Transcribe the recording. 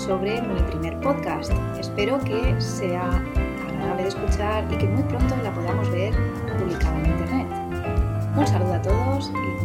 sobre mi primer podcast. Espero que sea agradable de escuchar y que muy pronto la podamos ver publicada en internet. Un saludo a todos y